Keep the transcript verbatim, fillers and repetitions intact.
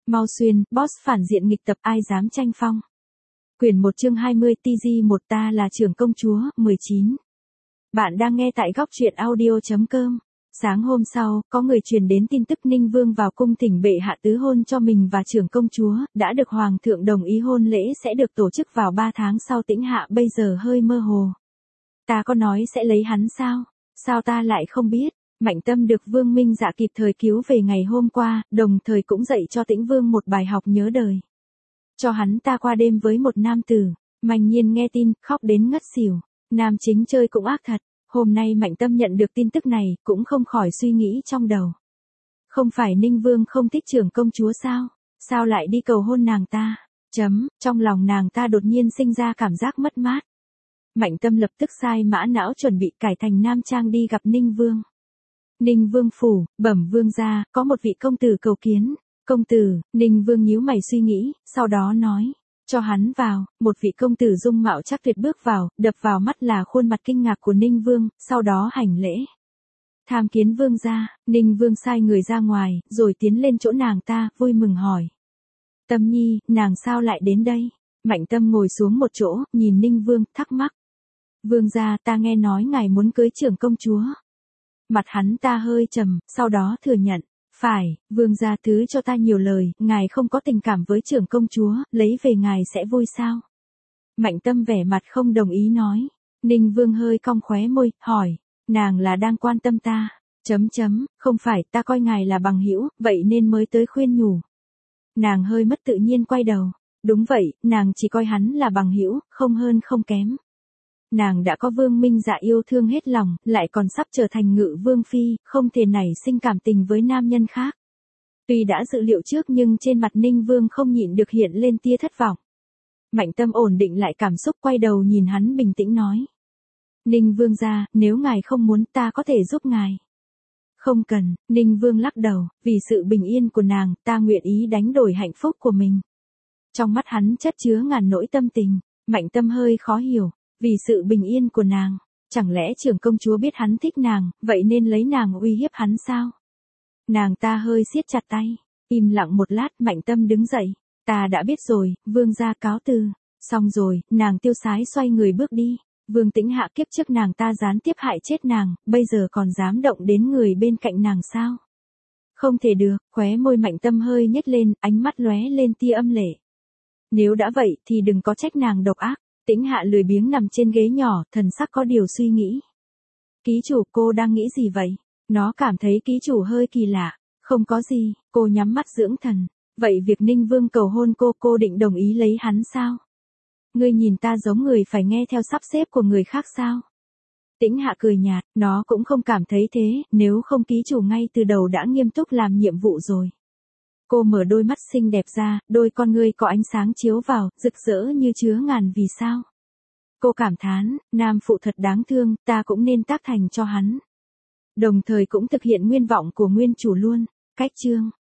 Mau xuyên, boss phản diện nghịch tập ai dám tranh phong. Quyển một chương hai mươi tê giê một ta là trưởng công chúa, mười chín. Bạn đang nghe tại góc truyện audio chấm com. Sáng hôm sau, có người truyền đến tin tức Ninh Vương vào cung thỉnh bệ hạ tứ hôn cho mình và trưởng công chúa, đã được Hoàng thượng đồng ý hôn lễ sẽ được tổ chức vào ba tháng sau. Tĩnh Hạ bây giờ hơi mơ hồ. Ta có nói sẽ lấy hắn sao? Sao ta lại không biết? Mạnh Tâm được Vương Minh Dạ kịp thời cứu về ngày hôm qua, đồng thời cũng dạy cho Tĩnh Vương một bài học nhớ đời. Cho hắn ta qua đêm với một nam tử. Mạnh Nhiên nghe tin, khóc đến ngất xỉu. Nam chính chơi cũng ác thật. Hôm nay Mạnh Tâm nhận được tin tức này, cũng không khỏi suy nghĩ trong đầu. Không phải Ninh Vương không thích trưởng công chúa sao? Sao lại đi cầu hôn nàng ta? Chấm, trong lòng nàng ta đột nhiên sinh ra cảm giác mất mát. Mạnh Tâm lập tức sai mã não chuẩn bị cải thành nam trang đi gặp Ninh Vương. Ninh Vương phủ, bẩm vương gia, có một vị công tử cầu kiến. Công tử, Ninh Vương nhíu mày suy nghĩ, sau đó nói, cho hắn vào. Một vị công tử dung mạo chắc tuyệt bước vào, đập vào mắt là khuôn mặt kinh ngạc của Ninh Vương, sau đó hành lễ. Tham kiến vương gia. Ninh Vương sai người ra ngoài, rồi tiến lên chỗ nàng ta, vui mừng hỏi. Tâm Nhi, nàng sao lại đến đây? Mạnh Tâm ngồi xuống một chỗ, nhìn Ninh Vương, thắc mắc. Vương gia, ta nghe nói ngài muốn cưới trưởng công chúa. Mặt hắn ta hơi trầm, sau đó thừa nhận. Phải, vương gia thứ cho ta nhiều lời, ngài không có tình cảm với trưởng công chúa, lấy về ngài sẽ vui sao? Mạnh Tâm vẻ mặt không đồng ý nói. Ninh Vương hơi cong khóe môi, hỏi, nàng là đang quan tâm ta? Chấm chấm, không phải, ta coi ngài là bằng hữu, vậy nên mới tới khuyên nhủ. Nàng hơi mất tự nhiên quay đầu. Đúng vậy, nàng chỉ coi hắn là bằng hữu, không hơn không kém. Nàng đã có Vương Minh Dạ yêu thương hết lòng, lại còn sắp trở thành Ngự Vương phi, không thể nảy sinh cảm tình với nam nhân khác. Tuy đã dự liệu trước nhưng trên mặt Ninh Vương không nhịn được hiện lên tia thất vọng. Mạnh Tâm ổn định lại cảm xúc, quay đầu nhìn hắn bình tĩnh nói. Ninh Vương gia, nếu ngài không muốn ta có thể giúp ngài. Không cần, Ninh Vương lắc đầu, vì sự bình yên của nàng, ta nguyện ý đánh đổi hạnh phúc của mình. Trong mắt hắn chất chứa ngàn nỗi tâm tình, Mạnh Tâm hơi khó hiểu. Vì sự bình yên của nàng, chẳng lẽ trưởng công chúa biết hắn thích nàng, vậy nên lấy nàng uy hiếp hắn sao? Nàng ta hơi siết chặt tay, im lặng một lát. Mạnh Tâm đứng dậy, ta đã biết rồi, vương gia cáo từ. Xong rồi, nàng tiêu sái xoay người bước đi. Vương Tĩnh Hạ kiếp trước nàng ta gián tiếp hại chết nàng, bây giờ còn dám động đến người bên cạnh nàng sao? Không thể được, khóe môi Mạnh Tâm hơi nhếch lên, ánh mắt lóe lên tia âm lệ. Nếu đã vậy thì đừng có trách nàng độc ác. Tĩnh Hạ lười biếng nằm trên ghế nhỏ, thần sắc có điều suy nghĩ. Ký chủ, cô đang nghĩ gì vậy? Nó cảm thấy ký chủ hơi kỳ lạ. Không có gì, cô nhắm mắt dưỡng thần. Vậy việc Ninh Vương cầu hôn cô, cô định đồng ý lấy hắn sao? Ngươi nhìn ta giống người phải nghe theo sắp xếp của người khác sao? Tĩnh Hạ cười nhạt, nó cũng không cảm thấy thế, nếu không ký chủ ngay từ đầu đã nghiêm túc làm nhiệm vụ rồi. Cô mở đôi mắt xinh đẹp ra, đôi con ngươi có ánh sáng chiếu vào, rực rỡ như chứa ngàn vì sao. Cô cảm thán, nam phụ thật đáng thương, ta cũng nên tác thành cho hắn. Đồng thời cũng thực hiện nguyên vọng của nguyên chủ luôn. Cách chương.